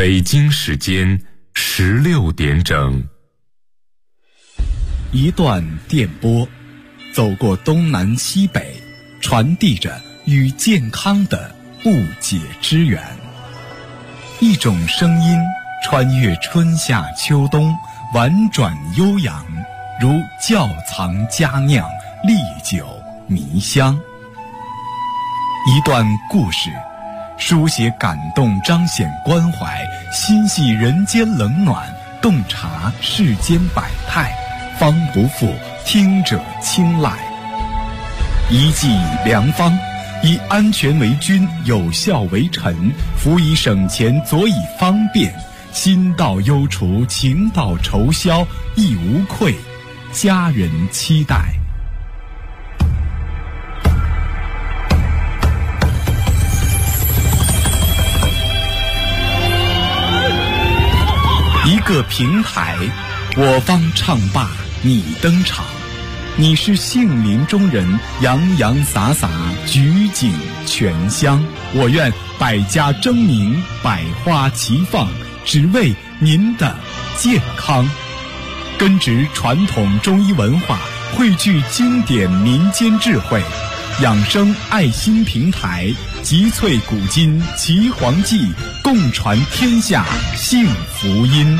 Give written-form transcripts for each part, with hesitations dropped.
北京时间16点整。 一段电波，走过东南西北，传递着与健康的不解之缘。一种声音穿越春夏秋冬，婉转悠扬，如窖藏佳酿，历久弥香。一段故事，书写感动，彰显关怀，心系人间冷暖，洞察世间百态，方不负听者青睐。一剂良方，以安全为君，有效为臣，辅以省钱，佐以方便，心到忧除，情到愁消，亦无愧，家人期待。一个平台，我方唱罢你登场，你是杏林中人，洋洋洒洒，举景全香。我愿百家争鸣，百花齐放，只为您的健康。根植传统中医文化，汇聚经典民间智慧，养生爱心平台，集萃古今奇黄记，共传天下幸福音。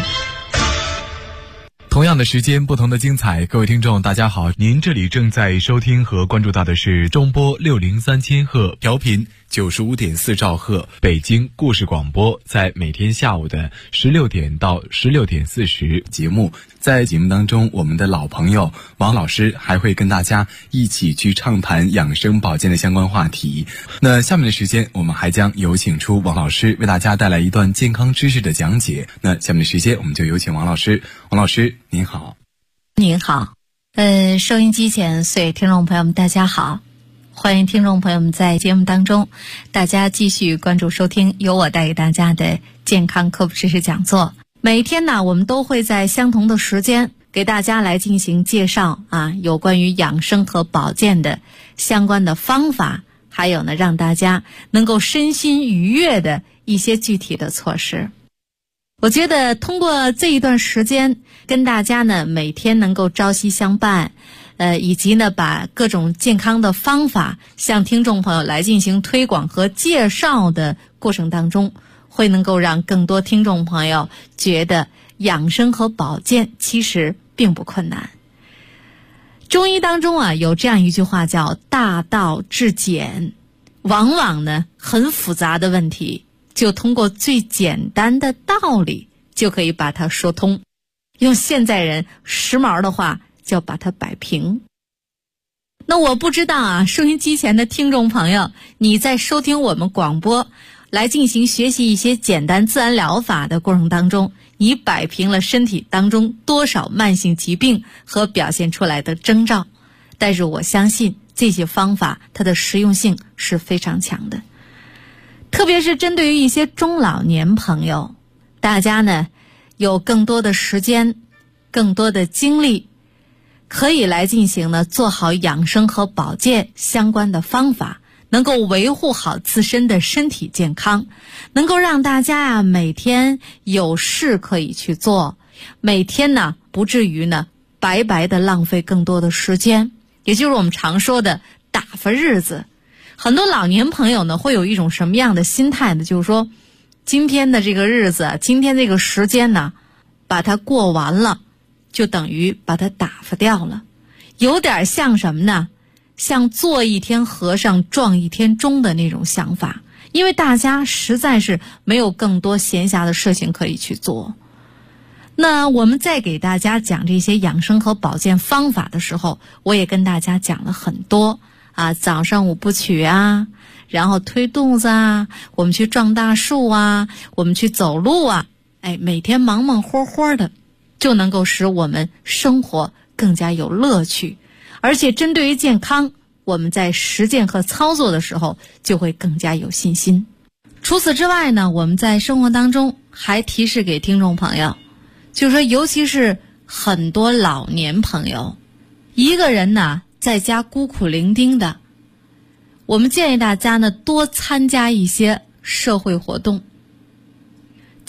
同样的时间，不同的精彩。各位听众大家好，您这里正在收听和关注到的是中波603千赫，调频95.4兆赫，北京故事广播，在每天下午的16点到16点40节目。在节目当中，我们的老朋友王老师还会跟大家一起去畅谈养生保健的相关话题。那下面的时间，我们还将有请出王老师为大家带来一段健康知识的讲解。那下面的时间，我们就有请王老师。王老师您好。 您好，收音机前所有听众朋友们大家好，欢迎听众朋友们在节目当中大家继续关注收听由我带给大家的健康科普知识讲座。每一天呢，我们都会在相同的时间给大家来进行介绍有关于养生和保健的相关的方法，还有呢让大家能够身心愉悦的一些具体的措施。我觉得通过这一段时间跟大家呢每天能够朝夕相伴，以及呢把各种健康的方法向听众朋友来进行推广和介绍的过程当中，会能够让更多听众朋友觉得养生和保健其实并不困难。中医当中有这样一句话叫大道至简，往往呢很复杂的问题就通过最简单的道理就可以把它说通，用现在人时髦的话叫把它摆平。那我不知道收音机前的听众朋友，你在收听我们广播来进行学习一些简单自然疗法的过程当中，你摆平了身体当中多少慢性疾病和表现出来的征兆。但是我相信这些方法它的实用性是非常强的，特别是针对于一些中老年朋友，大家呢有更多的时间，更多的精力，可以来进行呢做好养生和保健相关的方法，能够维护好自身的身体健康，能够让大家每天有事可以去做，每天呢不至于呢白白的浪费更多的时间，也就是我们常说的打发日子。很多老年朋友呢会有一种什么样的心态呢？就是说今天的这个日子，今天这个时间呢把它过完了，就等于把它打发掉了，有点像什么呢？像做一天和尚撞一天钟的那种想法，因为大家实在是没有更多闲暇的事情可以去做。那我们在给大家讲这些养生和保健方法的时候，我也跟大家讲了很多早上5部曲然后推肚子我们去撞大树我们去走路每天忙忙活活的，就能够使我们生活更加有乐趣，而且针对于健康，我们在实践和操作的时候就会更加有信心。除此之外呢，我们在生活当中还提示给听众朋友，就是说尤其是很多老年朋友，一个人呢在家孤苦伶仃的，我们建议大家呢多参加一些社会活动。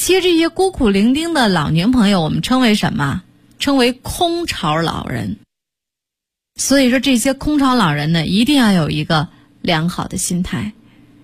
其实这些孤苦伶仃的老年朋友，我们称为什么？称为空巢老人。所以说这些空巢老人呢，一定要有一个良好的心态。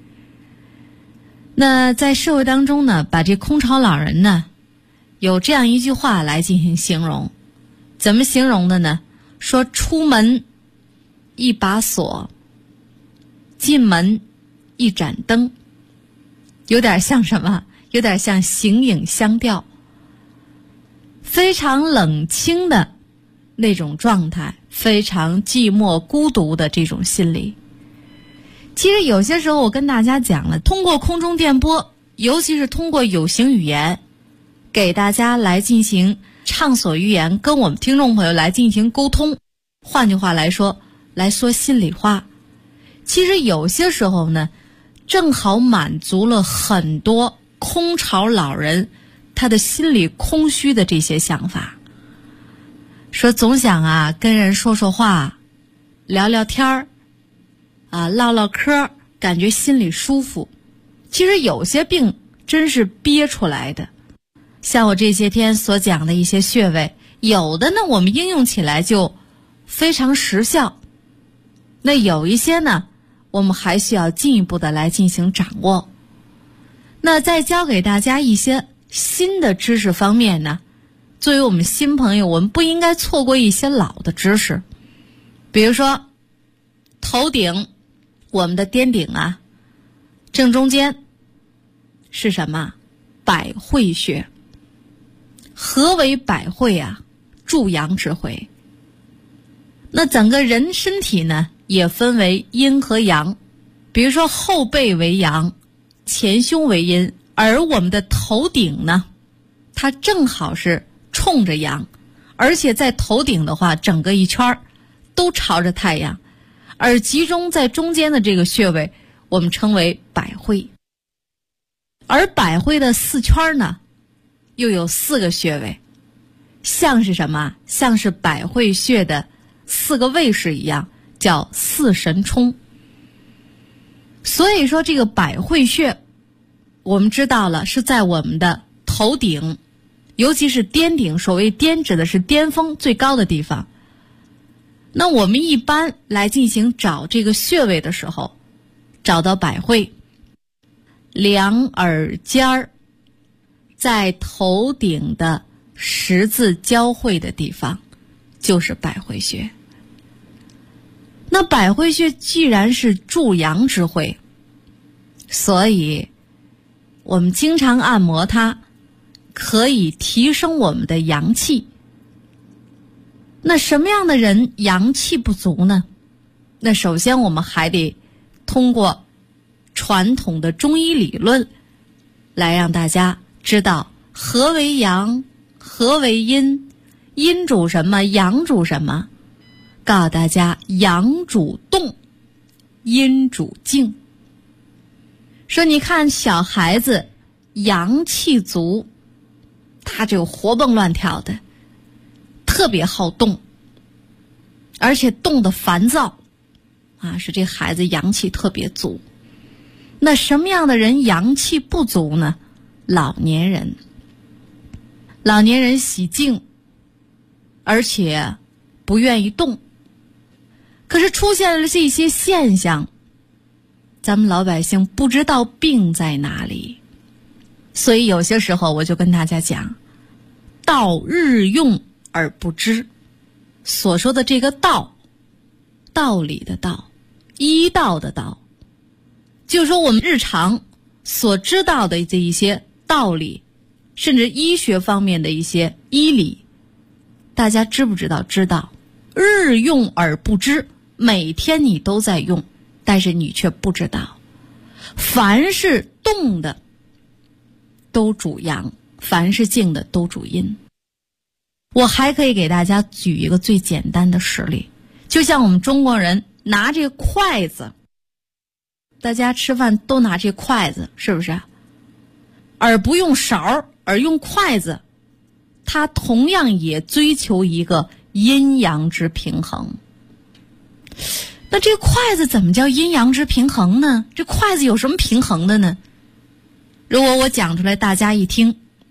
那在社会当中呢，把这空巢老人呢，有这样一句话来进行形容。怎么形容的呢？说出门一把锁，进门一盏灯。有点像什么？有点像形影相吊，非常冷清的那种状态，非常寂寞孤独的这种心理。其实有些时候我跟大家讲了，通过空中电波，尤其是通过有形语言，给大家来进行畅所欲言，跟我们听众朋友来进行沟通。换句话来说，来说心里话。其实有些时候呢，正好满足了很多空巢老人他的心里空虚的这些想法。说总想啊跟人说说话，聊聊天儿，唠唠嗑，感觉心里舒服。其实有些病真是憋出来的，像我这些天所讲的一些穴位，有的呢我们应用起来就非常实效，那有一些呢我们还需要进一步的来进行掌握。那在教给大家一些新的知识方面呢，作为我们新朋友，我们不应该错过一些老的知识。比如说头顶，我们的颠顶啊，正中间是什么？百会穴。何为百会啊？助阳之会。那整个人身体呢也分为阴和阳，比如说后背为阳，前胸为阴，而我们的头顶呢，它正好是冲着阳，而且在头顶的话，整个一圈都朝着太阳，而集中在中间的这个穴位，我们称为百会。而百会的四圈呢，又有4个穴位，像是什么？像是百会穴的4个位势一样，叫四神冲。所以说这个百会穴，我们知道了是在我们的头顶，尤其是巅顶。所谓巅指的是巅峰最高的地方。那我们一般来进行找这个穴位的时候，找到百会，两耳尖儿在头顶的十字交汇的地方就是百会穴。那百会穴既然是助阳之会，所以我们经常按摩它，可以提升我们的阳气。那什么样的人阳气不足呢？那首先我们还得通过传统的中医理论来让大家知道何为阳，何为阴，阴主什么，阳主什么。告诉大家，阳主动，阴主静。说你看小孩子阳气足，他就活蹦乱跳的，特别好动，而且动得烦躁是这孩子阳气特别足。那什么样的人阳气不足呢？老年人。老年人喜静，而且不愿意动。可是出现了这些现象，咱们老百姓不知道病在哪里。所以有些时候我就跟大家讲，道日用而不知。所说的这个道，道理的道，医道的道，就是说我们日常所知道的这一些道理，甚至医学方面的一些医理，大家知不知道？知道。日用而不知，每天你都在用，但是你却不知道。凡是动的都主阳，凡是静的都主阴。我还可以给大家举一个最简单的实例，就像我们中国人拿这筷子，大家吃饭都拿这筷子，是不是？而不用勺，而用筷子，它同样也追求一个阴阳之平衡。那这筷子怎么叫阴阳之平衡呢？这筷子有什么平衡的呢？如果我讲出来大家一听，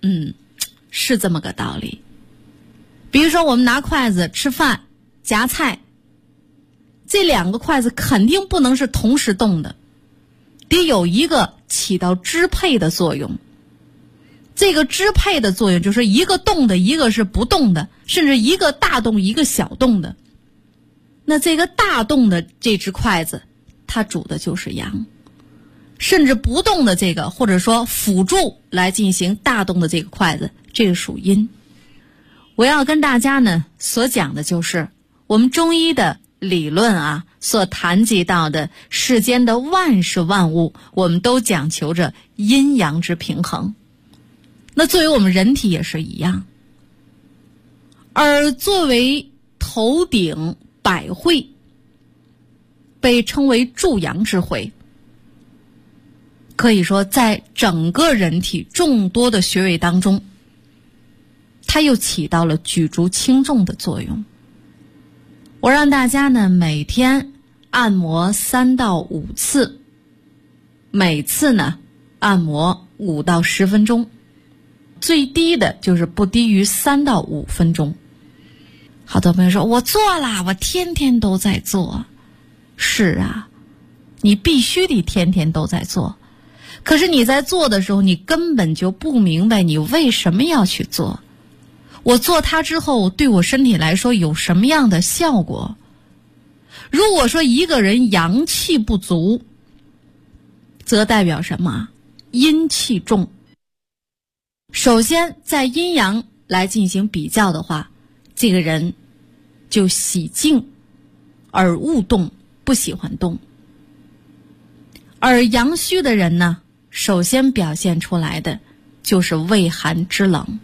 是这么个道理。比如说我们拿筷子吃饭夹菜，这两个筷子肯定不能是同时动的，得有一个起到支配的作用。这个支配的作用就是一个动的，一个是不动的，甚至一个大动一个小动的。那这个大动的这只筷子，它主的就是阳，甚至不动的这个，或者说辅助来进行大动的这个筷子，这个属阴。我要跟大家呢所讲的就是我们中医的理论所谈及到的世间的万事万物，我们都讲求着阴阳之平衡。那作为我们人体也是一样，而作为头顶百会，被称为助阳之会，可以说在整个人体众多的穴位当中，它又起到了举足轻重的作用。我让大家呢每天按摩3到5次，每次呢按摩5到10分钟，最低的就是不低于3到5分钟。好多朋友说我做了，我天天都在做。是啊，你必须得天天都在做，可是你在做的时候，你根本就不明白你为什么要去做。我做它之后对我身体来说有什么样的效果？如果说一个人阳气不足，则代表什么？阴气重。首先在阴阳来进行比较的话，这个人就喜静而恶动，不喜欢动。而阳虚的人呢，首先表现出来的就是畏寒肢冷。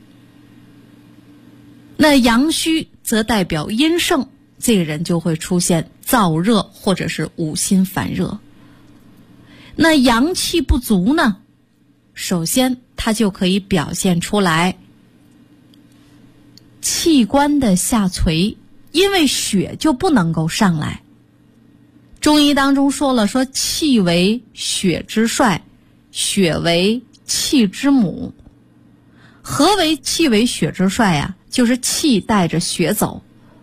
那阳虚则代表阴盛，这个人就会出现燥热或者是五心烦热。那阳气不足呢，首先它就可以表现出来器官的下垂，因为血就不能够上来。中医当中说了，说气为血之帅，血为气之母。何为气为血之帅呀？就是气带着血走，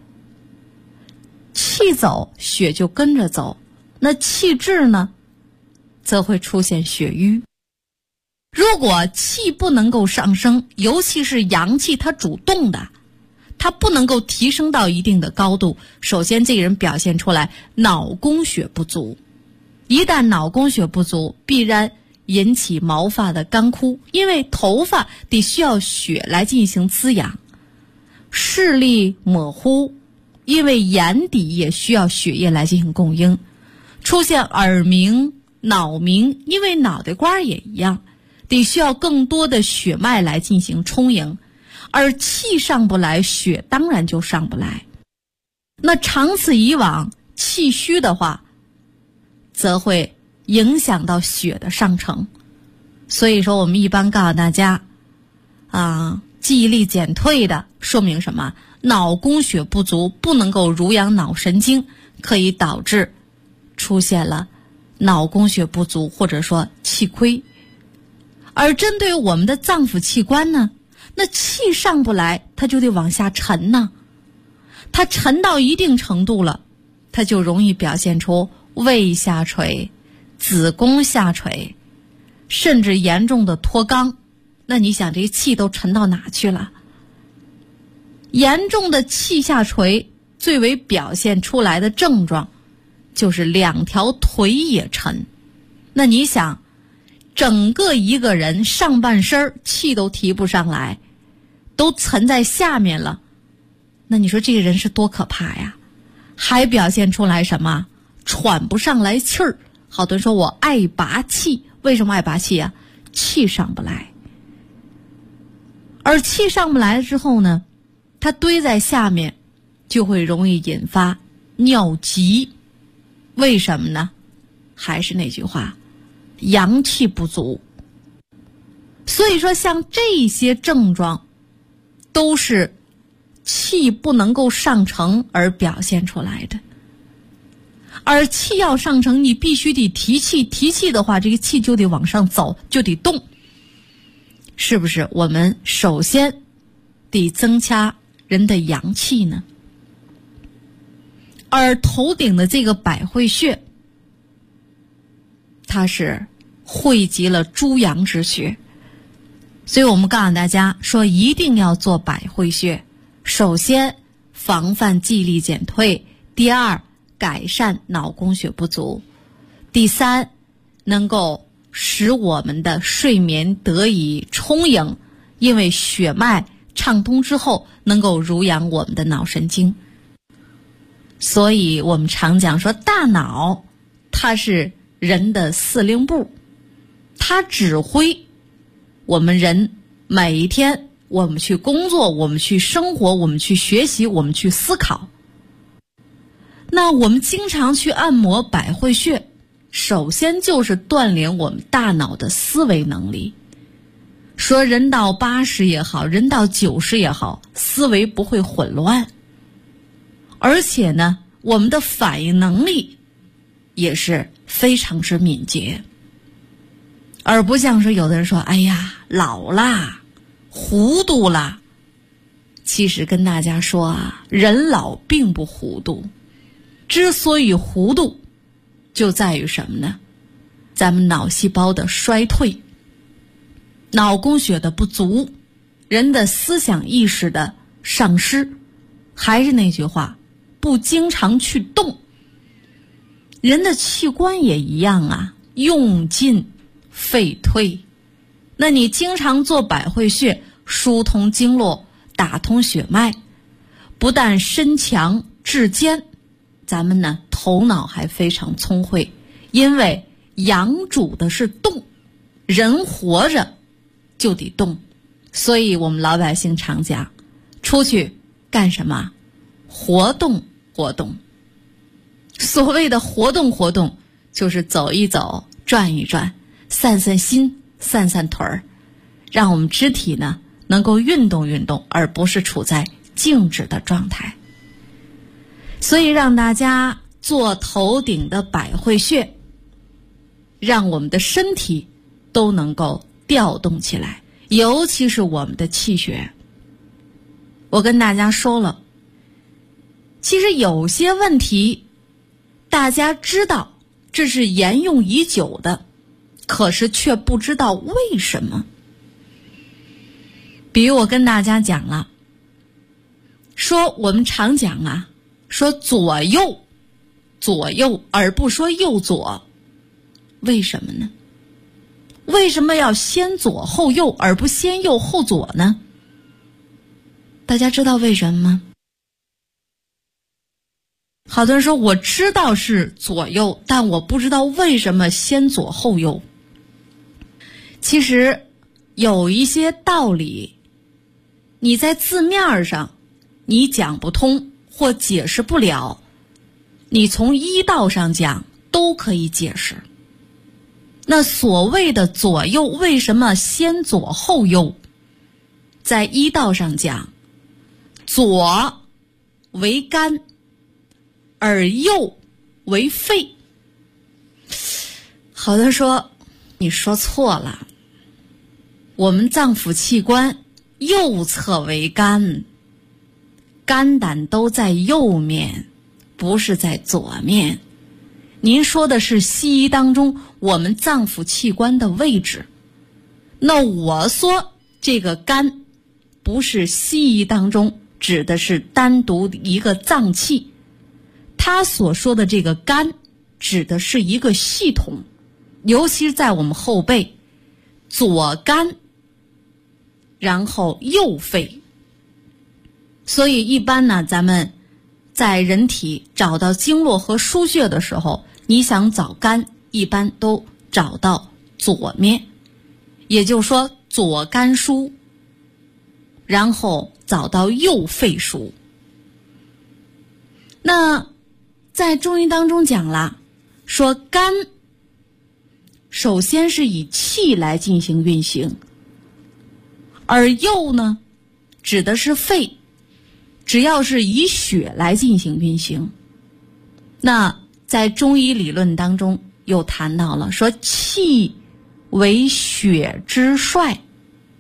气走血就跟着走，那气滞呢则会出现血瘀。如果气不能够上升，尤其是阳气它主动的，它不能够提升到一定的高度，首先这个人表现出来脑供血不足。一旦脑供血不足，必然引起毛发的干枯，因为头发得需要血来进行滋养。视力模糊，因为眼底也需要血液来进行供应。出现耳鸣、脑鸣，因为脑袋瓜也一样，得需要更多的血脉来进行充盈。而气上不来，血当然就上不来。那长此以往，气虚的话，则会影响到血的上乘。所以说我们一般告诉大家记忆力减退的，说明什么？脑供血不足，不能够濡养脑神经，可以导致出现了脑供血不足，或者说气亏。而针对我们的脏腑器官呢，那气上不来，它就得往下沉呢。它沉到一定程度了，它就容易表现出胃下垂、子宫下垂，甚至严重的脱肛。那你想这气都沉到哪去了？严重的气下垂最为表现出来的症状就是2条腿也沉。那你想整个一个人上半身气都提不上来，都沉在下面了，那你说这个人是多可怕呀？还表现出来什么？喘不上来气儿。好多人说我爱拔气，为什么爱拔气呀？气上不来。而气上不来了之后呢，它堆在下面，就会容易引发尿急。为什么呢？还是那句话，阳气不足。所以说像这些症状都是气不能够上乘而表现出来的。而气要上乘，你必须得提气，提气的话，这个气就得往上走，就得动。 是不是我们首先得增加人的阳气呢？而头顶的这个百会穴，它是汇集了诸阳之穴，所以我们告诉大家说，一定要做百会穴。首先防范记忆力减退，第二改善脑供血不足，第三能够使我们的睡眠得以充盈，因为血脉畅通之后能够濡养我们的脑神经。所以我们常讲说，大脑它是人的司令部，它指挥我们人每一天，我们去工作，我们去生活，我们去学习，我们去思考。那我们经常去按摩百会穴，首先就是锻炼我们大脑的思维能力。说人到80也好，人到90也好，思维不会混乱，而且呢，我们的反应能力也是非常之敏捷，而不像是有的人说，哎呀，老啦，糊涂啦。其实跟大家说啊，人老并不糊涂，之所以糊涂，就在于什么呢？咱们脑细胞的衰退，脑供血的不足，人的思想意识的丧失。还是那句话，不经常去动。人的器官也一样啊，用进废退。那你经常做百会穴，疏通经络，打通血脉，不但身强志坚，咱们呢头脑还非常聪慧，因为阳主的是动，人活着就得动。所以我们老百姓常讲，出去干什么？活动活动。所谓的活动活动，就是走一走，转一转，散散心，散散腿儿，让我们肢体呢能够运动运动，而不是处在静止的状态。所以让大家做头顶的百会穴，让我们的身体都能够调动起来，尤其是我们的气血。我跟大家说了，其实有些问题大家知道这是沿用已久的，可是却不知道为什么。比如我跟大家讲了，说我们常讲啊，说左右而不说右左，为什么呢？为什么要先左后右而不先右后左呢？大家知道为什么吗？好多人说我知道是左右，但我不知道为什么先左后右。其实有一些道理，你在字面上你讲不通或解释不了，你从医道上讲都可以解释。那所谓的左右，为什么先左后右？在医道上讲，左为肝，而右为肺。好的说，你说错了，我们脏腑器官右侧为肝，肝胆都在右面，不是在左面。您说的是西医当中我们脏腑器官的位置，那我说这个肝不是西医当中指的是单独一个脏器，他所说的这个肝指的是一个系统，尤其是在我们后背，左肝然后右肺。所以一般呢，咱们在人体找到经络和腧穴的时候，你想找肝，一般都找到左面，也就是说左肝腧，然后找到右肺腧。那在中医当中讲了，说肝首先是以气来进行运行，而右呢指的是肺，只要是以血来进行运行。那在中医理论当中又谈到了，说气为血之帅，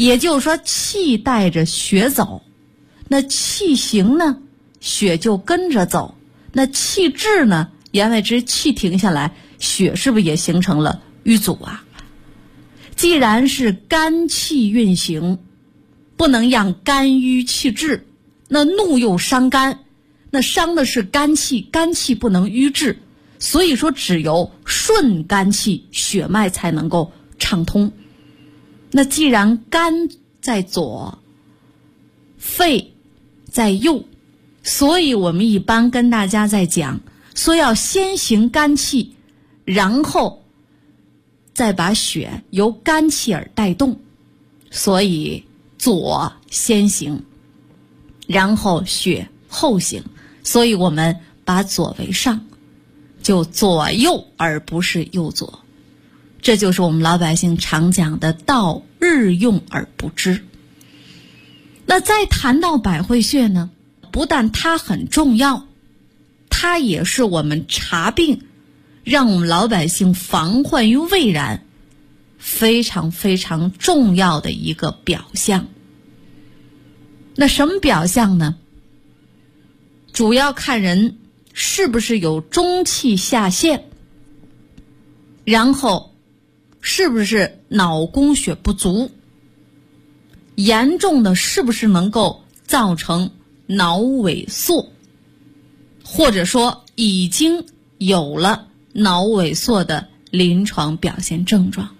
也就是说气带着血走，那气行呢，血就跟着走，那气滞呢，言外之气停下来，血是不是也形成了瘀阻啊？既然是肝气运行，不能让肝郁气滞，那怒又伤肝，那伤的是肝气，肝气不能瘀滞，所以说只有顺肝气，血脉才能够畅通。那既然肝在左，肺在右，所以我们一般跟大家在讲说要先行肝气，然后再把血由肝气而带动，所以左先行，然后血后行，所以我们把左为上，就左右而不是右左。这就是我们老百姓常讲的道日用而不知。那再谈到百会穴呢，不但它很重要，它也是我们查病，让我们老百姓防患于未然非常非常重要的一个表象。那什么表象呢？主要看人是不是有中气下陷，然后是不是脑供血不足，严重的是不是能够造成脑萎缩，或者说已经有了脑萎缩的临床表现症状。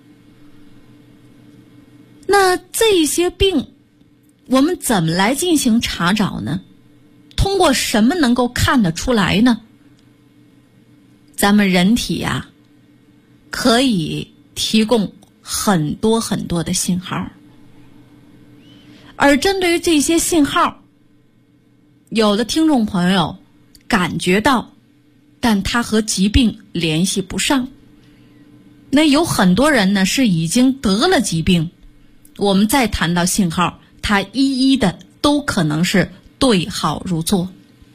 那这些病我们怎么来进行查找呢？通过什么能够看得出来呢？咱们人体呀，可以提供很多很多的信号，而针对于这些信号，有的听众朋友感觉到，但他和疾病联系不上。那有很多人呢是已经得了疾病，我们再谈到信号，他一一的都可能是对号入座。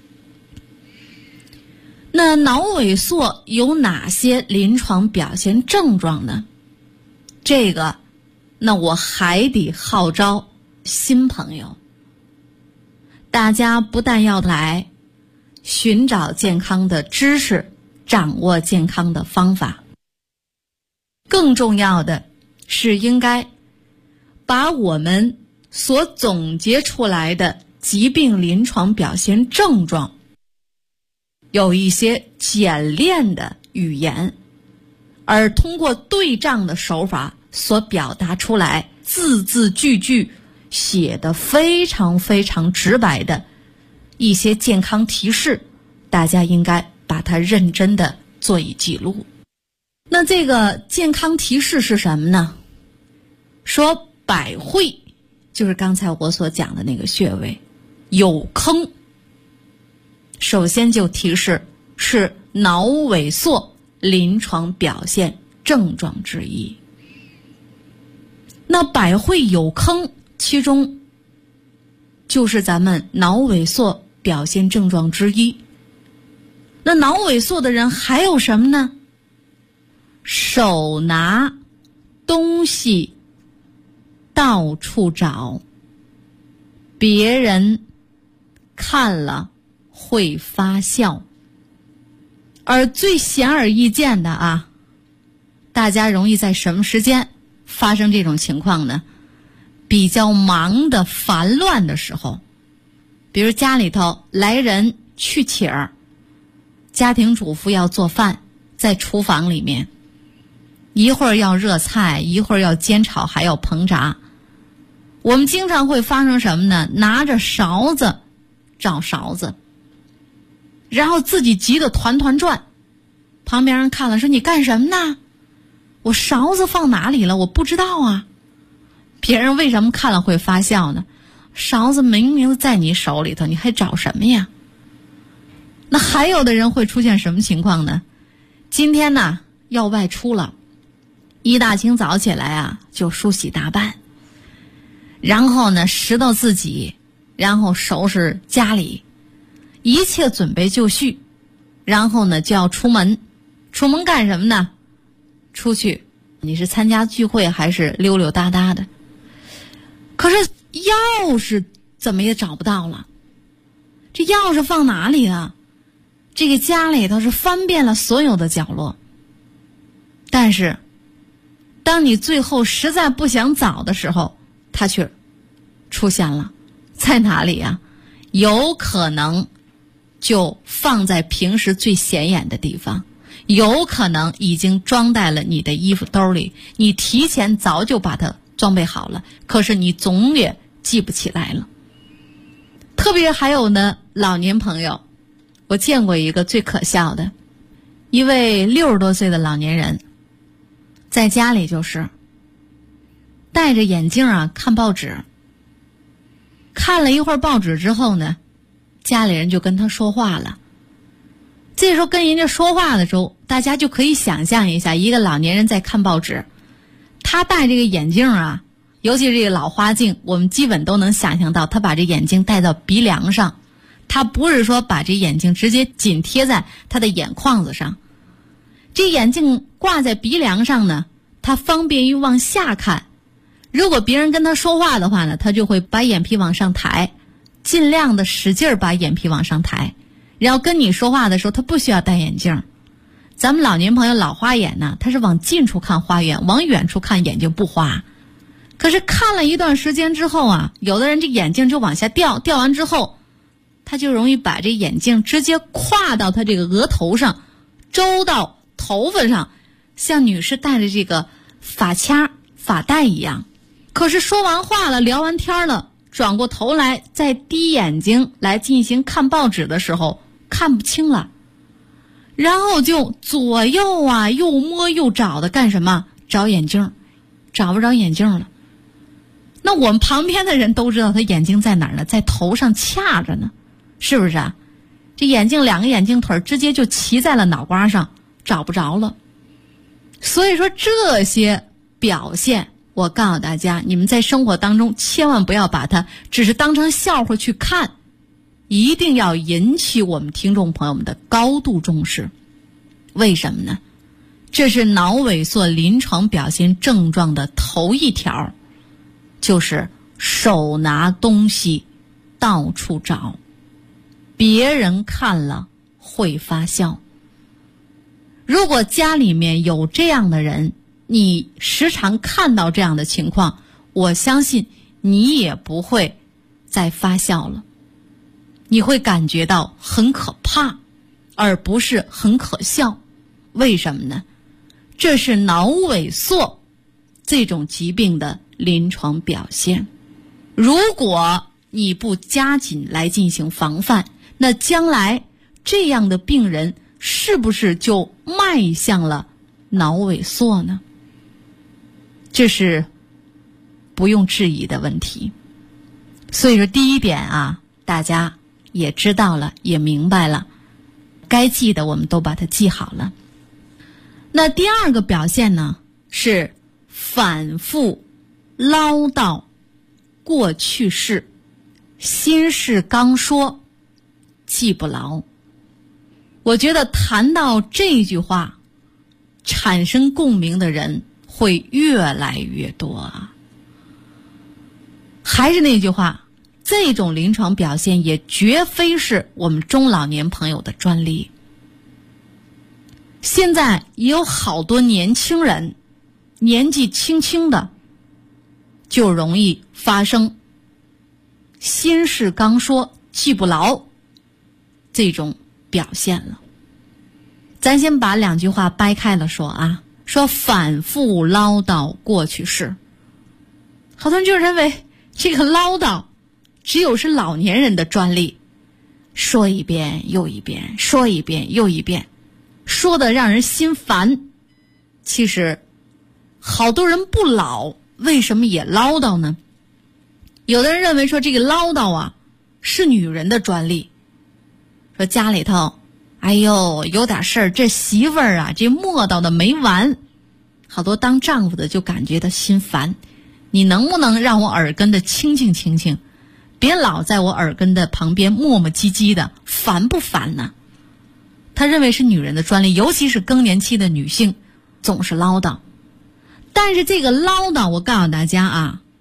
那脑萎缩有哪些临床表现症状呢？这个那我还得号召新朋友，大家不但要来寻找健康的知识，掌握健康的方法，更重要的是应该把我们所总结出来的疾病临床表现症状有一些简练的语言，而通过对仗的手法所表达出来，字字句句写得非常非常直白的一些健康提示，大家应该把它认真的做以记录。那这个健康提示是什么呢？说百会就是刚才我所讲的那个穴位有坑，首先就提示是脑萎缩临床表现症状之一。那百会有坑，其中就是咱们脑萎缩表现症状之一。那脑萎缩的人还有什么呢？手拿东西到处找，别人看了会发笑。而最显而易见的啊，大家容易在什么时间发生这种情况呢？比较忙的烦乱的时候，比如家里头来人去请儿，家庭主妇要做饭，在厨房里面一会儿要热菜，一会儿要煎炒，还要烹炸。我们经常会发生什么呢？拿着勺子找勺子，然后自己急得团团转，旁边人看了说：“你干什么呢？我勺子放哪里了？我不知道啊。”别人为什么看了会发笑呢？勺子明明在你手里头，你还找什么呀？那还有的人会出现什么情况呢？今天呢要外出了，一大清早起来啊就梳洗打扮，然后呢拾掇自己，然后收拾家里，一切准备就绪，然后呢就要出门。出门干什么呢？出去，你是参加聚会还是溜溜达达的？ 可是钥匙怎么也找不到了，这钥匙放哪里了？这个家里头是翻遍了所有的角落，但是当你最后实在不想找的时候，它却出现了。在哪里啊？有可能就放在平时最显眼的地方，有可能已经装在了你的衣服兜里，你提前早就把它装备好了，可是你总也记不起来了。特别还有呢，老年朋友，我见过一个最可笑的，一位60多岁的老年人，在家里就是戴着眼镜啊看报纸，看了一会儿报纸之后呢，家里人就跟他说话了。这时候跟人家说话的时候，大家就可以想象一下，一个老年人在看报纸，他戴这个眼镜啊，尤其是这个老花镜，我们基本都能想象到他把这眼镜戴到鼻梁上，他不是说把这眼镜直接紧贴在他的眼眶子上。这眼镜挂在鼻梁上呢，他方便于往下看，如果别人跟他说话的话呢，他就会把眼皮往上抬，尽量的使劲把眼皮往上抬，然后跟你说话的时候他不需要戴眼镜。咱们老年朋友老花眼呢，他是往近处看花眼，往远处看眼睛不花。可是看了一段时间之后啊，有的人这眼镜就往下掉，掉完之后他就容易把这眼镜直接挎到他这个额头上，周到头发上，像女士戴着这个发卡发带一样。可是说完话了，聊完天了，转过头来再低眼睛来进行看报纸的时候，看不清了，然后就左右啊又摸又找的干什么？找眼镜，找不着眼镜了。那我们旁边的人都知道他眼睛在哪儿呢？在头上卡着呢，是不是啊？这眼镜两个眼镜腿直接就骑在了脑瓜上，找不着了。所以说这些表现，我告诉大家，你们在生活当中千万不要把它只是当成笑话去看，一定要引起我们听众朋友们的高度重视。为什么呢？这是脑萎缩临床表现症状的头一条，就是手拿东西到处找，别人看了会发笑。如果家里面有这样的人，你时常看到这样的情况，我相信你也不会再发笑了，你会感觉到很可怕，而不是很可笑。为什么呢？这是脑萎缩这种疾病的临床表现。如果你不加紧来进行防范，那将来这样的病人是不是就迈向了脑萎缩呢？这是不用质疑的问题。所以说第一点啊，大家也知道了，也明白了，该记的我们都把它记好了。那第二个表现呢，是反复唠叨过去式，心事刚说记不牢。我觉得谈到这句话，产生共鸣的人会越来越多啊。还是那句话，这种临床表现也绝非是我们中老年朋友的专利。现在也有好多年轻人，年纪轻轻的就容易发生心事刚说记不牢这种表现了。咱先把两句话掰开了说啊，说反复唠叨过去式。好多人就认为这个唠叨只有是老年人的专利，说一遍又一遍，说一遍又一遍，说的让人心烦。其实好多人不老，为什么也唠叨呢？有的人认为说这个唠叨啊是女人的专利，说家里头哎呦有点事儿，这媳妇儿啊这磨叨的没完。好多当丈夫的就感觉到心烦，你能不能让我耳根的清静清静，别老在我耳根的旁边磨磨唧唧的，烦不烦呢？他认为是女人的专利，尤其是更年期的女性总是唠叨。但是这个唠叨，我告诉大家啊，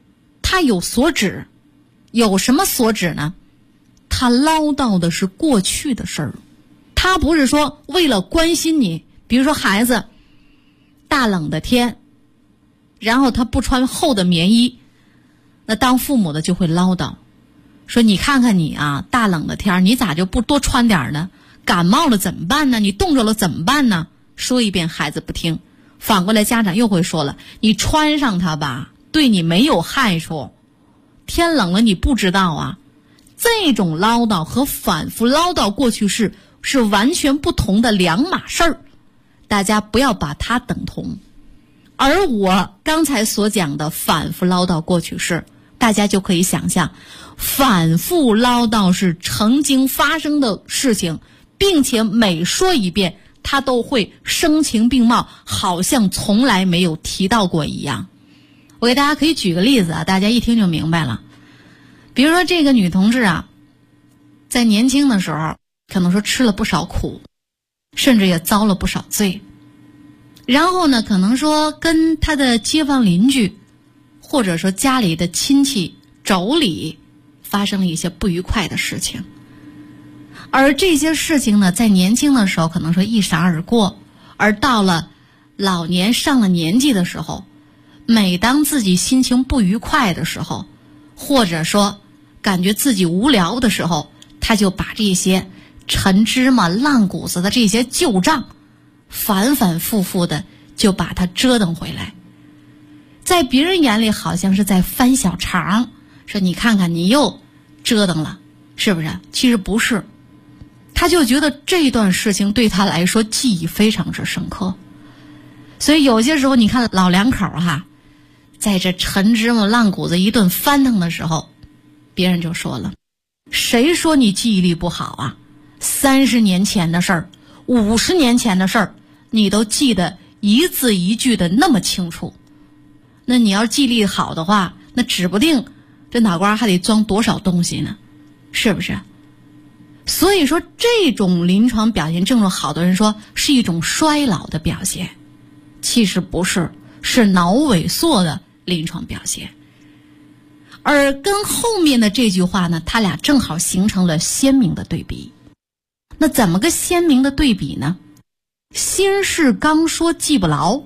他有所指，有什么所指呢？他唠叨的是过去的事儿，他不是说为了关心你，比如说孩子大冷的天，然后他不穿厚的棉衣，那当父母的就会唠叨，说你看看你啊，大冷的天你咋就不多穿点呢？感冒了怎么办呢？你冻着了怎么办呢？说一遍孩子不听，反过来家长又会说了，你穿上它吧，对你没有害处，天冷了你不知道啊。这种唠叨和反复唠叨过去式是完全不同的两码事儿，大家不要把它等同。而我刚才所讲的反复唠叨过去式，大家就可以想象，反复唠叨是曾经发生的事情，并且每说一遍他都会声情并茂，好像从来没有提到过一样。我给大家可以举个例子啊，大家一听就明白了。比如说这个女同志啊，在年轻的时候可能说吃了不少苦，甚至也遭了不少罪，然后呢可能说跟她的街坊邻居或者说家里的亲戚妯娌发生了一些不愉快的事情，而这些事情呢在年轻的时候可能说一闪而过，而到了老年上了年纪的时候，每当自己心情不愉快的时候，或者说感觉自己无聊的时候，他就把这些陈芝麻烂谷子的这些旧账反反复复的就把它折腾回来，在别人眼里好像是在翻小肠，说你看看你又折腾了，是不是？其实不是，他就觉得这段事情对他来说记忆非常之深刻。所以有些时候你看老两口在这陈芝麻烂谷子一顿翻腾的时候，别人就说了，谁说你记忆力不好啊？30年前的事儿，50年前的事儿，你都记得一字一句的那么清楚。那你要记忆力好的话，那指不定这脑瓜还得装多少东西呢，是不是？所以说这种临床表现症状，好多人说是一种衰老的表现，其实不是，是脑萎缩的临床表现。而跟后面的这句话呢，它俩正好形成了鲜明的对比。那怎么个鲜明的对比呢？心事刚说记不牢，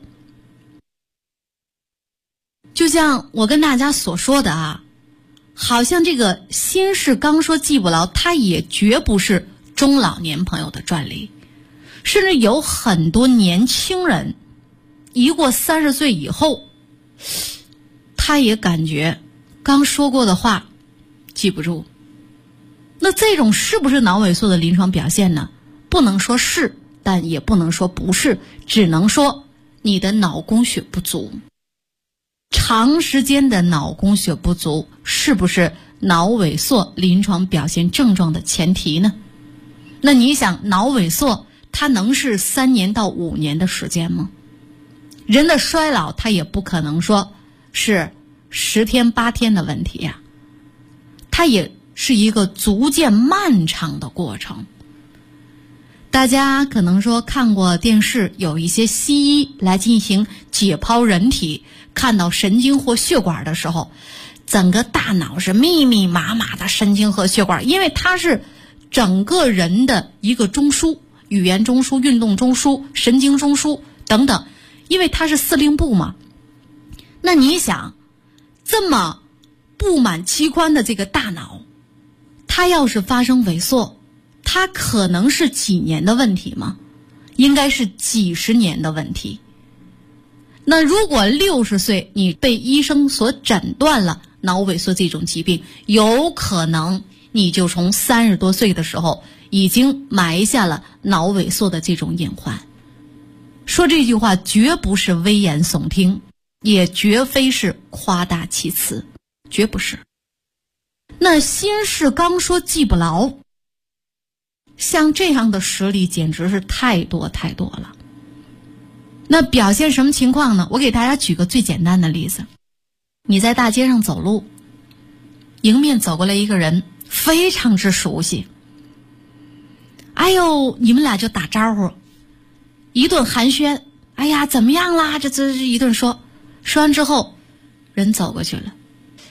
就像我跟大家所说的好像这个心事刚说记不牢，它也绝不是中老年朋友的专利，甚至有很多年轻人一过30岁以后，他也感觉刚说过的话记不住。那这种是不是脑萎缩的临床表现呢？不能说是，但也不能说不是，只能说你的脑供血不足。长时间的脑供血不足是不是脑萎缩临床表现症状的前提呢？那你想，脑萎缩它能是3年到5年的时间吗？人的衰老它也不可能说是10天8天的问题呀，它也是一个逐渐漫长的过程。大家可能说看过电视，有一些西医来进行解剖人体，看到神经或血管的时候，整个大脑是密密麻麻的神经和血管，因为它是整个人的一个中枢，语言中枢、运动中枢、神经中枢等等，因为它是司令部嘛。那你想，这么布满器官的这个大脑，它要是发生萎缩，它可能是几年的问题吗？应该是几十年的问题。那如果60岁你被医生所诊断了脑萎缩这种疾病，有可能你就从30多岁的时候已经埋下了脑萎缩的这种隐患。说这句话绝不是危言耸听，也绝非是夸大其词，绝不是。那心事刚说记不牢，像这样的实例简直是太多太多了。那表现什么情况呢？我给大家举个最简单的例子。你在大街上走路，迎面走过来一个人，非常之熟悉，哎呦，你们俩就打招呼，一顿寒暄，哎呀怎么样啦，这一顿说完之后，人走过去了，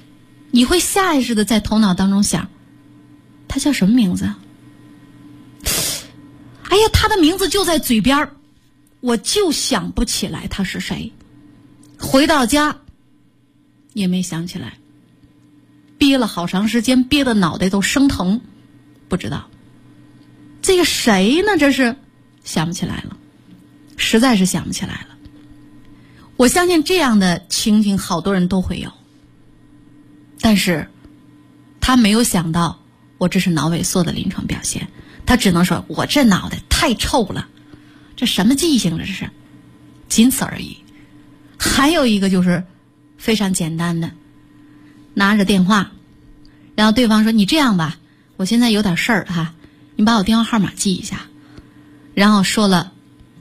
你会下意识的在头脑当中想，他叫什么名字啊？哎呀，他的名字就在嘴边，我就想不起来他是谁。回到家也没想起来，憋了好长时间，憋得脑袋都生疼，不知道这个谁呢？这是想不起来了，实在是想不起来了。我相信这样的情景好多人都会有，但是他没有想到我这是脑萎缩的临床表现，他只能说我这脑袋太臭了，这什么记性这是，仅此而已。还有一个就是非常简单的，拿着电话，然后对方说你这样吧，我现在有点事儿哈，你把我电话号码记一下，然后说了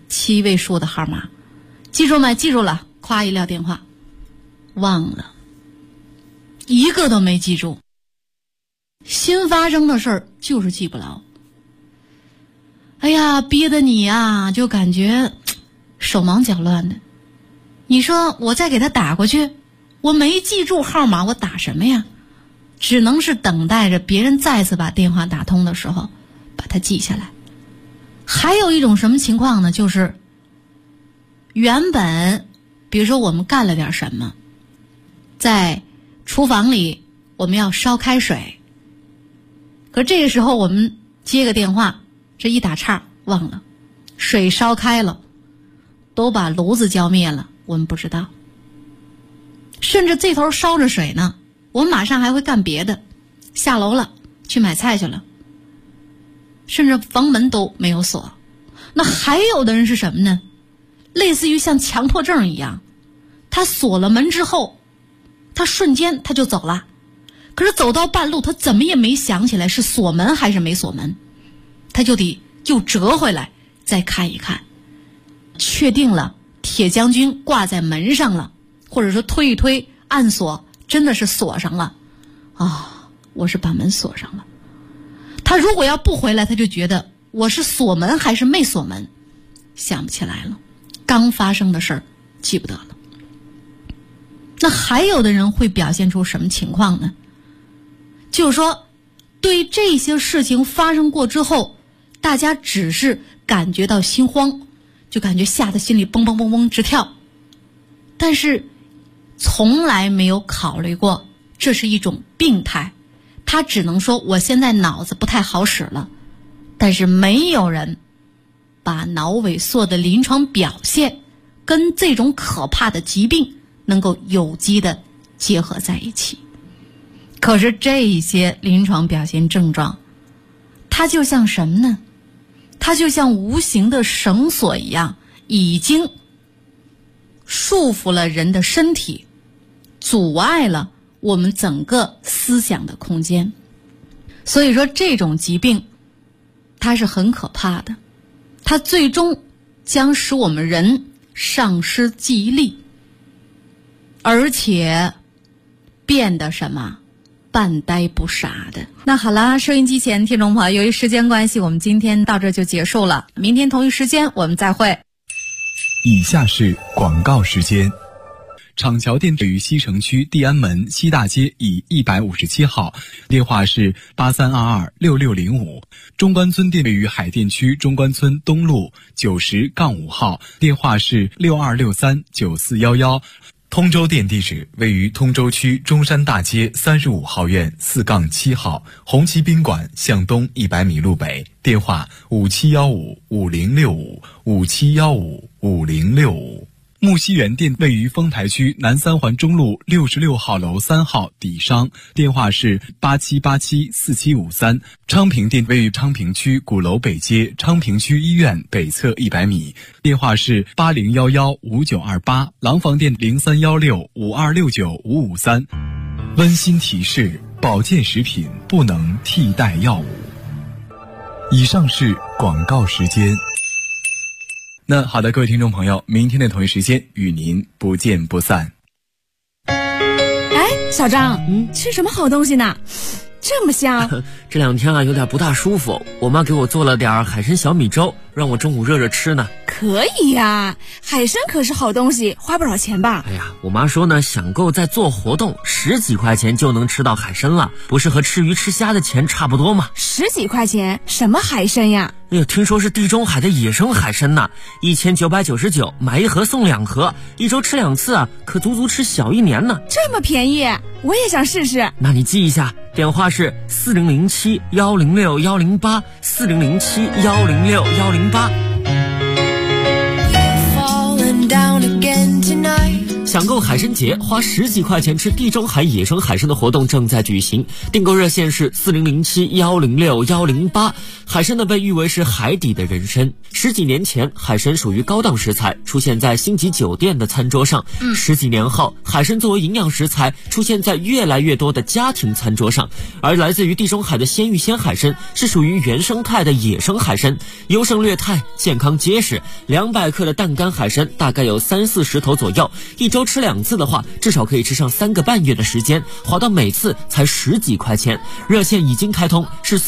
7位数的号码，记住没？记住了，夸一撂电话，忘了，一个都没记住。新发生的事儿就是记不牢。哎呀，憋得你呀，就感觉手忙脚乱的。你说我再给他打过去，我没记住号码，我打什么呀？只能是等待着别人再次把电话打通的时候把它记下来。还有一种什么情况呢？就是原本比如说我们干了点什么，在厨房里我们要烧开水，可这个时候我们接个电话，这一打岔忘了，水烧开了，都把炉子浇灭了，我们不知道。甚至这头烧着水呢，我们马上还会干别的，下楼了去买菜去了，甚至房门都没有锁。那还有的人是什么呢？类似于像强迫症一样，他锁了门之后，他瞬间他就走了，可是走到半路他怎么也没想起来是锁门还是没锁门，他就得又折回来再看一看，确定了铁将军挂在门上了，或者说推一推按锁真的是锁上了啊，我是把门锁上了。他如果要不回来，他就觉得我是锁门还是没锁门，想不起来了，刚发生的事儿记不得了。那还有的人会表现出什么情况呢？就是说对这些事情发生过之后，大家只是感觉到心慌，就感觉吓得心里蹦蹦蹦蹦直跳，但是从来没有考虑过这是一种病态。他只能说我现在脑子不太好使了，但是没有人把脑萎缩的临床表现跟这种可怕的疾病能够有机的结合在一起。可是这一些临床表现症状，它就像什么呢？它就像无形的绳索一样，已经束缚了人的身体，阻碍了我们整个思想的空间。所以说这种疾病它是很可怕的，它最终将使我们人丧失记忆力，而且变得什么半呆不傻的。那好啦，收音机前听众朋友，由于时间关系，我们今天到这就结束了，明天同一时间我们再会。 以下是广告时间。厂桥店位于西城区地安门西大街以157号，电话是83226605。中关村店位于海淀区中关村东路90-5号，电话是62639411。通州店地址位于通州区中山大街35号院4-7号，红旗宾馆向东100米路北，电话57155065，57155065。木樨园店位于丰台区南三环中路66号楼3号底商，电话是87874753。昌平店位于昌平区鼓楼北街昌平区医院北侧100米，电话是80115928。廊坊店031652695553。温馨提示：保健食品不能替代药物。以上是广告时间。那好的，各位听众朋友，明天的同一时间与您不见不散。 哎，小张，吃什么好东西呢？ 这么香？ 这2天啊有点不大舒服，我妈给我做了点海参小米粥，让我中午热热吃呢。 可以呀，海参可是好东西，花不少钱吧？ 哎呀，我妈说呢，想购在做活动，10几块钱就能吃到海参了，不是和吃鱼吃虾的钱差不多吗 ？10几块钱，什么海参呀？ 哎呀，听说是地中海的野生海参呢，1999买1盒送2盒，1周吃2次啊，可足足吃小1年呢。 这么便宜，我也想试试。 那你记一下，电话是4007-106-108，4007-106-108。想购海参节，花10几块钱吃地中海野生海参的活动正在举行，订购热线是4007-106-108。海参呢被誉为是海底的人参，10几年前海参属于高档食材，出现在星级酒店的餐桌上，10几年后海参作为营养食材出现在越来越多的家庭餐桌上。而来自于地中海的鲜芋仙海参是属于原生态的野生海参，优胜劣汰，健康结实，200克的淡干海参大概有30-40头左右，1周吃2次的话，至少可以吃上3个半月的时间，花到每次才10几块钱。热线已经开通，是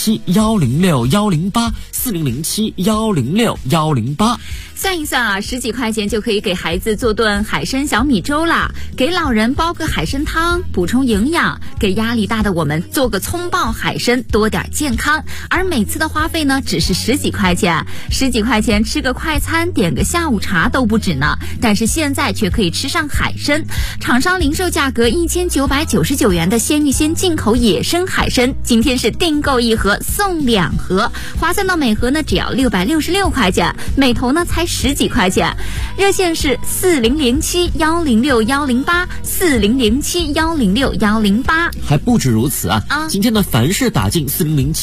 4007-106-108，4007-106-108。 算一算啊，10几块钱就可以给孩子做顿海参小米粥啦，给老人煲个海参汤补充营养，给压力大的我们做个葱爆海参多点健康。而每次的花费呢只是10几块钱，10几块钱吃个快餐点个下午茶都不止呢，但是现在却可以吃上海参。厂商零售价格1999元的鲜芋仙进口野生海参，今天是订购1盒送2盒，划算到每盒呢只要666块钱，每头呢才10几块钱。热线是4007-106-108，4007-106-108。 还不止如此啊，今天呢凡是打进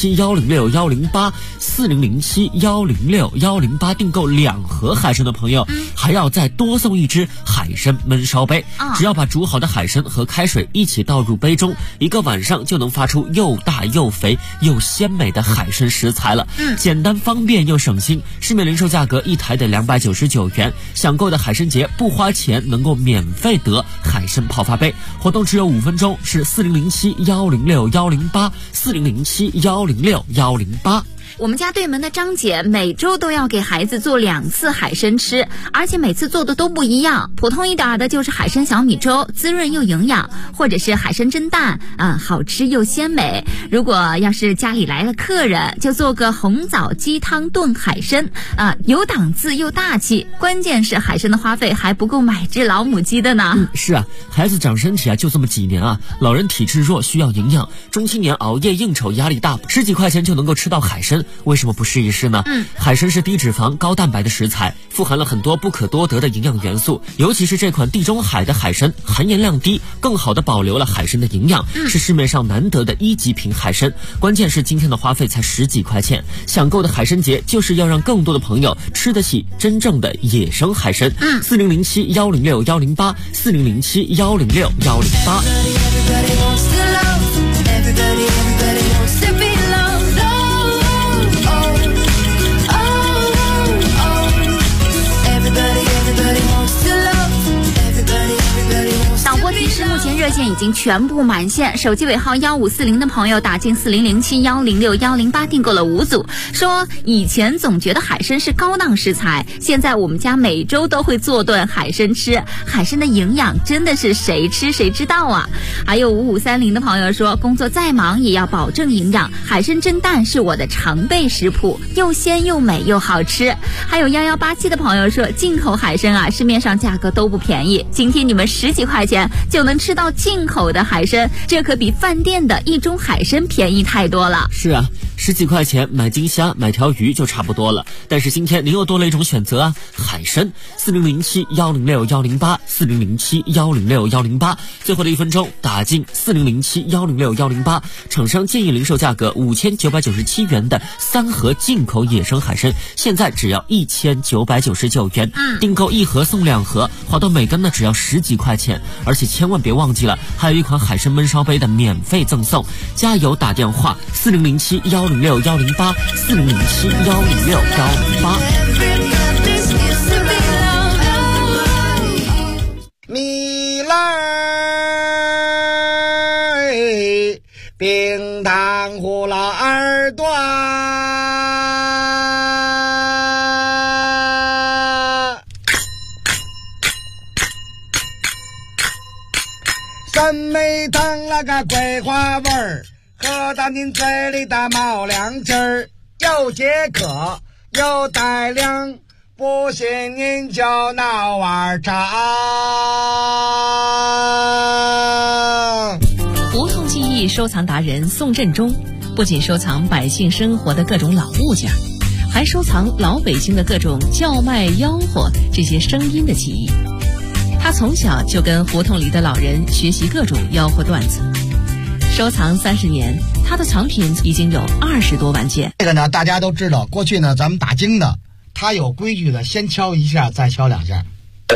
4007-106-108，4007-106-108订购2盒海参的朋友，还要再多送1只海参焖烧杯。只要把煮好的海参和开水一起倒入杯中，1个晚上就能发出又大又肥又鲜美的海参食材了。简单方便又省心，市面零售价格1台的299元，想购的海参节不花钱能够免费得海参泡发杯。活动只有5分钟，是4007-106-108，4007-106-108。 我们家对门的张姐每周都要给孩子做2次海参吃，而且每次做的都不一样。普通一点的就是海参小米粥，滋润又营养，或者是海参蒸蛋，好吃又鲜美。如果要是家里来了客人，就做个红枣鸡汤炖海参，有档次又大气。关键是海参的花费还不够买只老母鸡的呢。 是啊，孩子长身体啊就这么几年啊，老人体质弱需要营养，中青年熬夜应酬压力大，10几块钱就能够吃到海参，为什么不试一试呢？海参是低脂肪高蛋白的食材，富含了很多不可多得的营养元素，尤其是这款地中海的海参含盐量低，更好的保留了海参的营养，是市面上难得的1级品海参。关键是今天的花费才10几块钱，想购的海参节就是要让更多的朋友吃得起真正的野生海参。4007-106-108，4007-106-108。 导播提示，目前热线已经全部满线，手机尾号1540的朋友打进4007-106-108订购了5组，说以前总觉得海参是高档食材，现在我们家每周都会做顿海参吃，海参的营养真的是谁吃谁知道啊。还有5530的朋友说，工作再忙也要保证营养，海参蒸蛋是我的常备食谱，又鲜又美又好吃。还有1187的朋友说，进口海参啊，市面上价格都不便宜，今天你们10几块钱就能吃到进口的海参，这可比饭店的1盅海参便宜太多了。 是啊，10几块钱买金虾买条鱼就差不多了，但是今天您又多了一种选择啊，海参。4007-106-108， 4007-106-108，最后的1分钟打进4007-106-108，厂商建议零售价格5997元的3盒进口野生海参，现在只要1999元，订购1盒送2盒，划到每根呢只要10几块钱，而且千万别忘记了，还有一款海参焖烧杯的免费赠送。加油打电话4007-106-108， 4007-106-108。 米来兵酸梅汤那个桂花味儿，喝到您嘴里的冒凉气儿，又解渴又带凉，不信您就闹碗茶。 胡同记忆收藏达人宋振中，不仅收藏百姓生活的各种老物件，还收藏老北京的各种叫卖吆喝这些声音的记忆。他从小就跟胡同里的老人学习各种吆喝段子，收藏30年，他的藏品已经有20多万件。 这个呢，大家都知道，过去呢，咱们打更的，他有规矩的，先敲一下，再敲2下。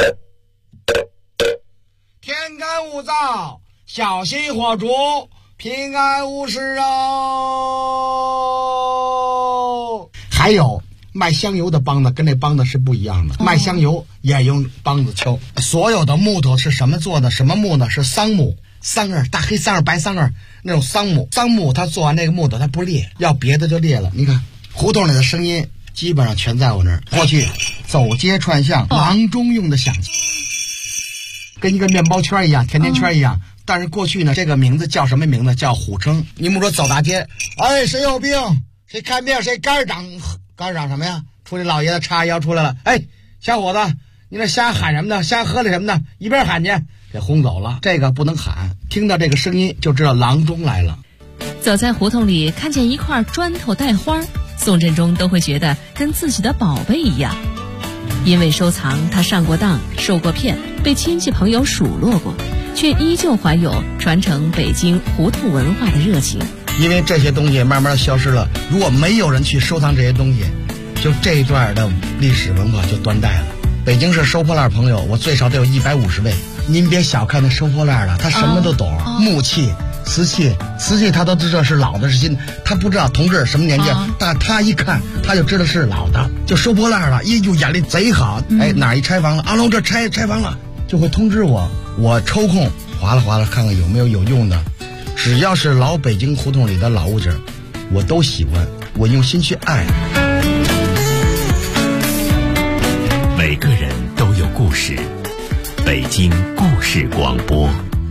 天干物燥，小心火烛，平安无事哦。还有卖香油的梆子跟那梆子是不一样的，卖香油也用梆子敲。所有的木头是什么做的？什么木呢？是桑木，桑叶，大黑桑叶、白桑叶那种桑木。桑木它做完那个木头它不裂，要别的就裂了。你看胡同里的声音基本上全在我那儿。过去走街串巷，郎中用的响器，跟一个面包圈一样，甜甜圈一样。但是过去呢，这个名字叫什么名字？叫虎称。你们说走大街，哎，谁有病？谁看病？谁肝长？肝长什么呀？出去老爷子叉腰出来了，哎，小伙子，你那瞎喊什么呢？瞎喝的什么呢？一边喊去，给轰走了。这个不能喊，听到这个声音就知道郎中来了。 走在胡同里，看见一块砖头带花，宋振中都会觉得跟自己的宝贝一样。因为收藏，他上过当，受过骗，被亲戚朋友数落过，却依旧怀有传承北京胡同文化的热情。 因为这些东西慢慢消失了，如果没有人去收藏这些东西，就这一段的历史文化就断代了。北京市收破烂朋友，我最少得有150位。您别小看那收破烂的，他什么都懂，木器、瓷器他都知道是老的是新的，他不知道同志什么年纪，但他一看他就知道是老的，就收破烂了，就眼力贼好。哎，哪一拆房了？阿龙这拆房了，就会通知我，我抽空划拉看看有没有用的。只要是老北京胡同里的老物件，我都喜欢，我用心去爱。 每个人都有故事，北京故事广播。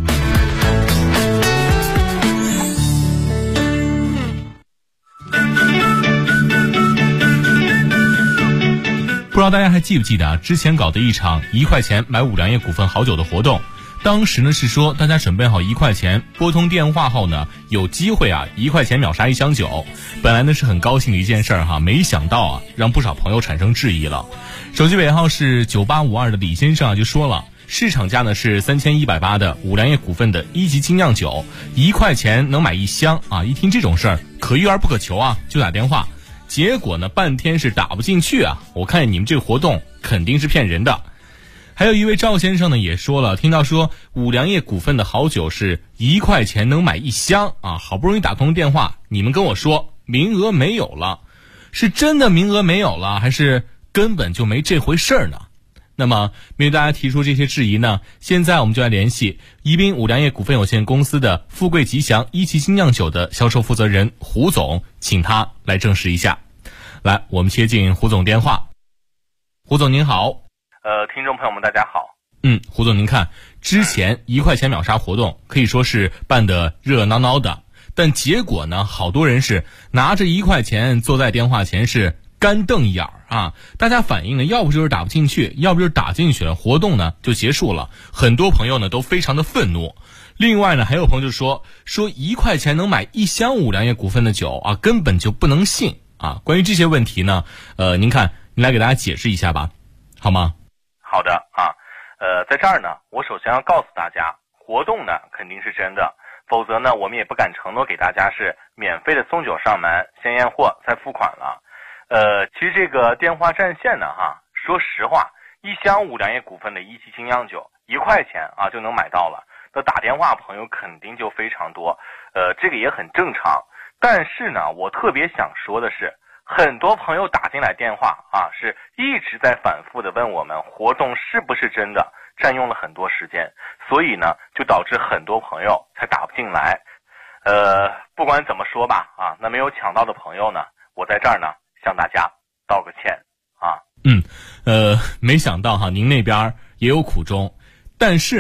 不知道大家还记不记得之前搞的一场1块钱买五粮液股份好酒的活动。当时呢是说大家准备好1块钱，拨通电话后呢，有机会1块钱秒杀1箱酒。本来呢是很高兴的一件事儿没想到让不少朋友产生质疑了。手机尾号是9852的李先生就说了，市场价呢是3180的五粮液股份的1级精酿酒，1块钱能买1箱一听这种事儿可遇而不可求就打电话，结果呢半天是打不进去我看你们这个活动肯定是骗人的。还有一位赵先生呢也说了，听到说五粮液股份的好酒是1块钱能买1箱好不容易打通电话，你们跟我说名额没有了，是真的名额没有了，还是根本就没这回事儿呢？那么面对大家提出这些质疑呢，现在我们就来联系宜宾五粮液股份有限公司的富贵吉祥1级精酿酒的销售负责人胡总，请他来证实一下。来，我们接进胡总电话。胡总您好。 听众朋友们大家好。 胡总您看，之前1块钱秒杀活动可以说是办得热热闹闹的，但结果呢，好多人是拿着1块钱坐在电话前是干瞪眼大家反映呢，要不就是打不进去，要不就是打进去了，活动呢就结束了。很多朋友呢都非常的愤怒。另外呢，还有朋友就说1块钱能买1箱五粮液股份的酒根本就不能信关于这些问题呢，您来给大家解释一下吧，好吗？ 好的在这儿呢，我首先要告诉大家，活动呢肯定是真的，否则呢我们也不敢承诺给大家是免费的送酒上门，先验货再付款了。其实这个电话占线呢说实话，1箱五粮液股份的1级精酿酒1块钱就能买到了，那打电话朋友肯定就非常多，这个也很正常。但是呢，我特别想说的是，很多朋友打进来电话是一直在反复的问我们活动是不是真的，占用了很多时间，所以呢就导致很多朋友才打不进来。不管怎么说吧那没有抢到的朋友呢，我在这儿呢向大家道个歉没想到您那边也有苦衷，但是呢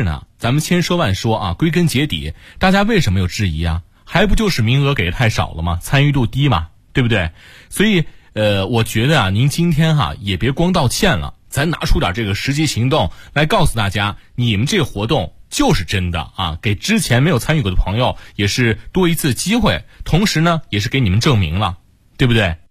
咱们千说万说啊，归根结底，大家为什么有质疑啊？还不就是名额给的太少了吗？参与度低嘛，对不对？所以我觉得啊，您今天也别光道歉了，咱拿出点这个实际行动来告诉大家，你们这个活动就是真的啊，给之前没有参与过的朋友也是多一次机会，同时呢也是给你们证明了，对不对？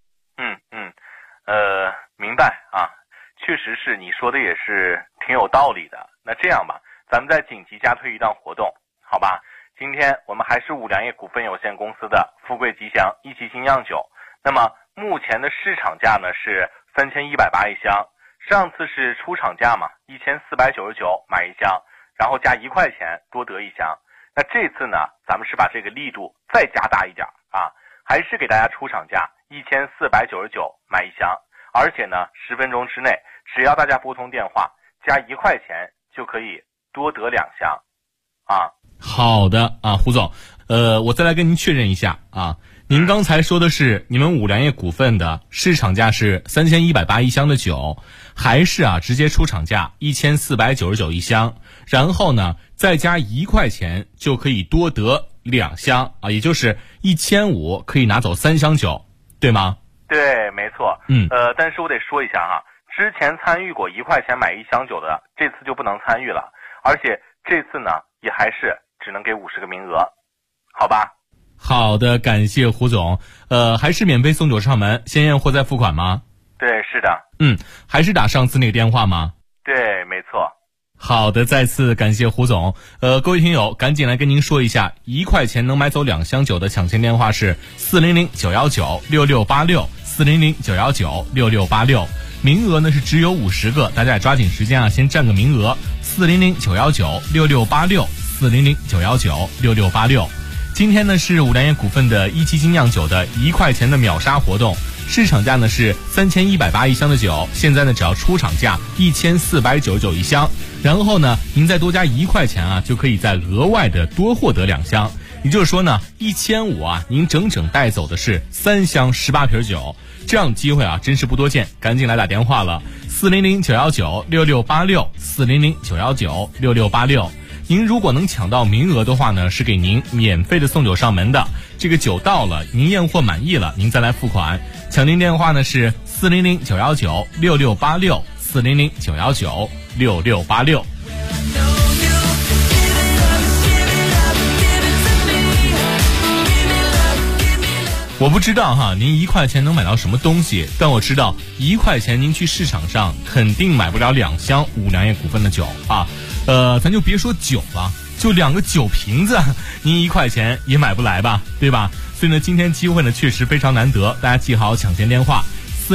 明白啊，确实是你说的也是挺有道理的。那这样吧，咱们再紧急加推一档活动，好吧？今天我们还是五粮液股份有限公司的富贵吉祥一期新酿酒，那么目前的市场价呢是3180一箱，上次是出厂价嘛，1499买一箱，然后加1块钱多得一箱。那这次呢，咱们是把这个力度再加大一点啊，还是给大家出厂价1499买一箱，而且呢10分钟之内，只要大家拨通电话加1块钱就可以多得2箱啊。 好的啊，胡总，我再来跟您确认一下啊，您刚才说的是你们五粮液股份的市场价是3180一箱的酒，还是直接出厂价1499一箱，然后呢再加1块钱就可以多得2箱啊，也就是1500可以拿走3箱酒，对吗？ 对，没错。但是我得说一下哈，之前参与过1块钱买1箱酒的，这次就不能参与了，而且这次呢也还是只能给50个名额，好吧？ 好的，感谢胡总。还是免费送酒上门，先验货再付款吗？ 对，是的。 还是打上次那个电话吗？ 对，没错。 好的，再次感谢胡总。各位听友，赶紧来跟您说一下，1块钱能买走2箱酒的抢签电话是400-919-6686，400-919-6686。名额呢是只有50个，大家也抓紧时间先占个名额。400-919-6686，400-919-6686。今天呢是五粮液股份的一期精酿酒的1块钱的秒杀活动，市场价呢是3180一箱的酒，现在呢只要出厂价1499一箱，然后呢您再多加1块钱就可以再额外的多获得2箱，也就是说呢1500您整整带走的是3箱18瓶酒，这样的机会真是不多见，赶紧来打电话了，400-919-6686，400-919-6686。您如果能抢到名额的话呢，是给您免费的送酒上门的。这个酒到了，您验货满意了，您再来付款。抢订电话呢是400-919-6686，400-919-6686。我不知道您1块钱能买到什么东西，但我知道1块钱您去市场上肯定买不了2箱五粮液股份的酒啊。咱就别说酒了，就2个酒瓶子，您1块钱也买不来吧，对吧？所以呢，今天机会呢确实非常难得，大家记好抢签电话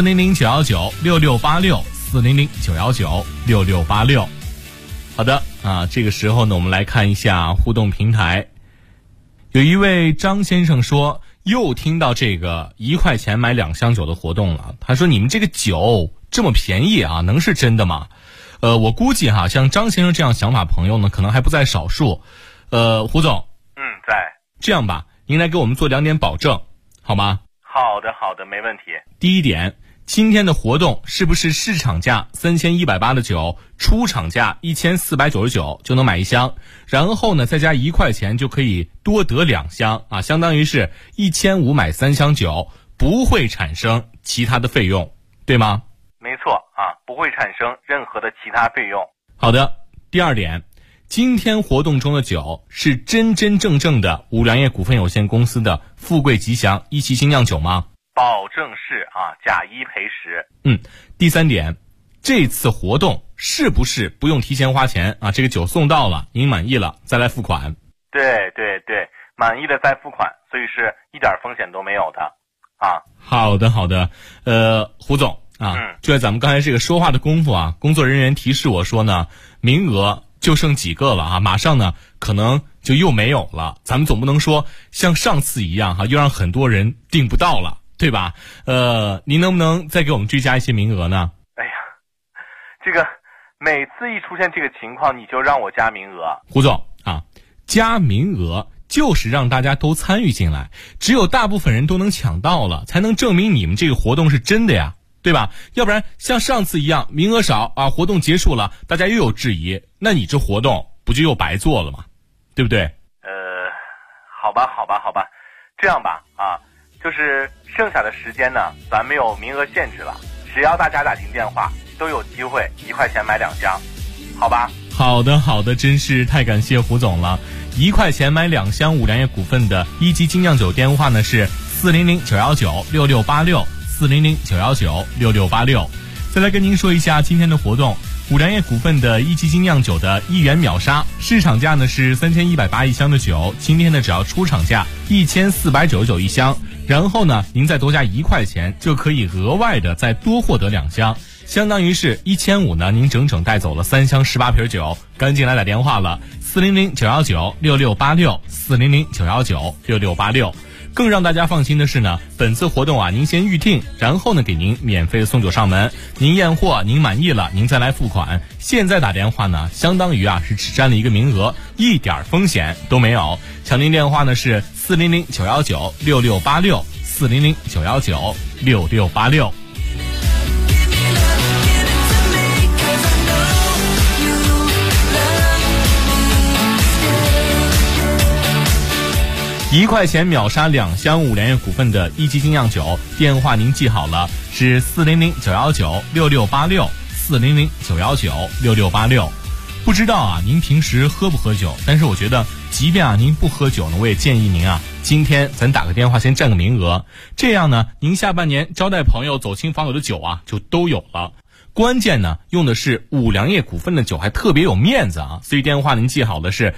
：400-919-6686，400-919-6686。好的这个时候呢，我们来看一下互动平台。有一位张先生说，又听到这个1块钱买2箱酒的活动了。他说：“你们这个酒这么便宜能是真的吗？”我估计像张先生这样想法朋友呢，可能还不在少数。胡总， 在。 这样吧，您来给我们做2点保证，好吗？ 好的，没问题。 第一点，今天的活动是不是市场价3180的酒，出厂价1499就能买1箱，然后呢再加1块钱就可以多得2箱相当于是1500买3箱酒，不会产生其他的费用，对吗？ 没错不会产生任何的其他费用。 好的，第二点，今天活动中的酒是真真正正的五粮液股份有限公司的富贵吉祥一期精酿酒吗？ 保证是假1赔10。 第三点，这次活动是不是不用提前花钱这个酒送到了，您满意了再来付款？ 对，满意的再付款，所以是一点风险都没有的好的，胡总就在咱们刚才这个说话的功夫工作人员提示我说呢，名额就剩几个了马上呢可能就又没有了，咱们总不能说像上次一样又让很多人订不到了，对吧？您能不能再给我们追加一些名额呢？ 哎呀，这个每次一出现这个情况你就让我加名额。 胡总加名额就是让大家都参与进来，只有大部分人都能抢到了，才能证明你们这个活动是真的呀，对吧？要不然像上次一样名额少活动结束了大家又有质疑，那你这活动不就又白做了吗？对不对？ 好吧，这样吧啊，就是剩下的时间呢，咱没有名额限制了，只要大家打进电话，都有机会1块钱买2箱，好吧？ 好的，真是太感谢胡总了。1块钱买2箱五粮液股份的一级精酿酒电话呢是400-919-6686，400-919-6686。再来跟您说一下今天的活动，五粮液股份的一级精酿酒的1元秒杀，市场价呢是3180一箱的酒，今天呢只要出厂价1499一箱，然后呢您再多加1块钱就可以额外的再多获得2箱，相当于是1500呢，您整整带走了3箱18瓶酒，赶紧来打电话了，400-919-6686，400-919-6686。更让大家放心的是呢，本次活动啊，您先预定，然后呢给您免费的送酒上门，您验货您满意了，您再来付款。现在打电话呢，相当于啊是只占了一个名额，一点风险都没有。抢您电话呢是400-919-6686，400-919-6686。1块钱秒杀2箱五粮液股份的一级精酿酒，电话您记好了，是400-919-6686，400-919-6686。不知道啊，您平时喝不喝酒？但是我觉得，即便啊您不喝酒呢，我也建议您啊，今天咱打个电话先占个名额，这样呢，您下半年招待朋友、走亲访友的酒啊，就都有了。关键呢，用的是五粮液股份的酒，还特别有面子啊！所以电话您记好的是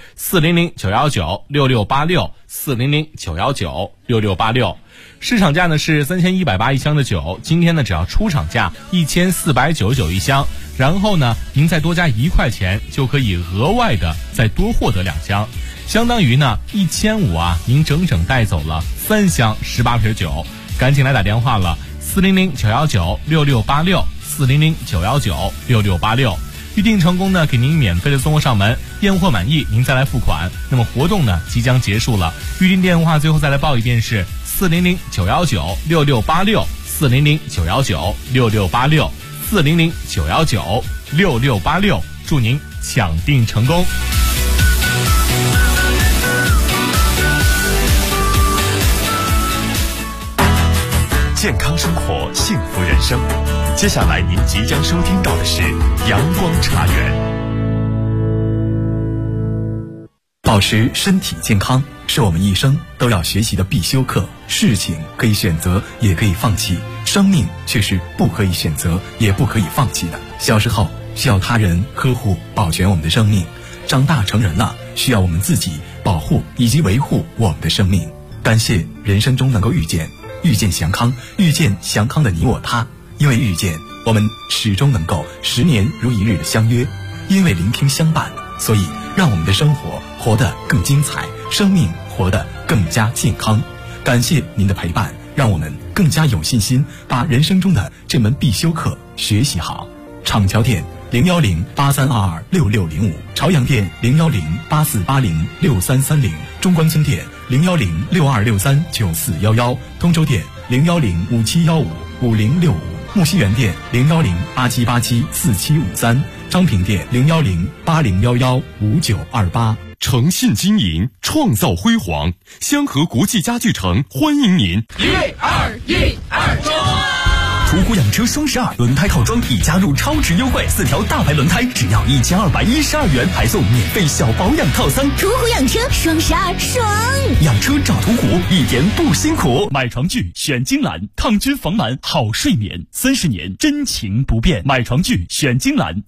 400-919-6686，400-919-6686。市场价呢是3180一箱的酒，今天呢只要出厂价1499一箱，然后呢您再多加1块钱就可以额外的再多获得2箱，相当于呢1500啊，您整整带走了3箱18瓶酒，赶紧来打电话了，400-919-6686，400-919-6686。预定成功呢，给您免费的送货上门，验货满意您再来付款。那么活动呢即将结束了，预定电话最后再来报一遍是400-919-6686，400-919-6686，400-919-6686，祝您抢订成功。 健康生活，幸福人生。接下来您即将收听到的是阳光茶园。 保持身体健康是我们一生都要学习的必修课。事情可以选择，也可以放弃，生命却是不可以选择，也不可以放弃的。小时候需要他人呵护保全我们的生命，长大成人了需要我们自己保护以及维护我们的生命。感谢人生中能够遇见祥康，遇见祥康的你我他。因为遇见，我们始终能够10年如一日的相约；因为聆听相伴，所以让我们的生活活得更精彩，生命活得更加健康。感谢您的陪伴，让我们更加有信心把人生中的这门必修课学习好。厂桥店010-8322-6605，朝阳店010-8480-6330，中关村店010-6263-9411，通州店010-5715-5065，木樨园店010-8787-4753，昌平店010-8011-5928。 诚信经营，创造辉煌。香河国际家具城欢迎您。 1、2、1、2周！ 途虎养车双12轮胎套装已加入超值优惠，4条大牌轮胎只要1212元，还送免费小保养套餐。 途虎养车双12爽！ 养车找途虎，一点不辛苦。 买床具选金兰，抗菌防螨好睡眠，30年真情不变。买床具选金兰，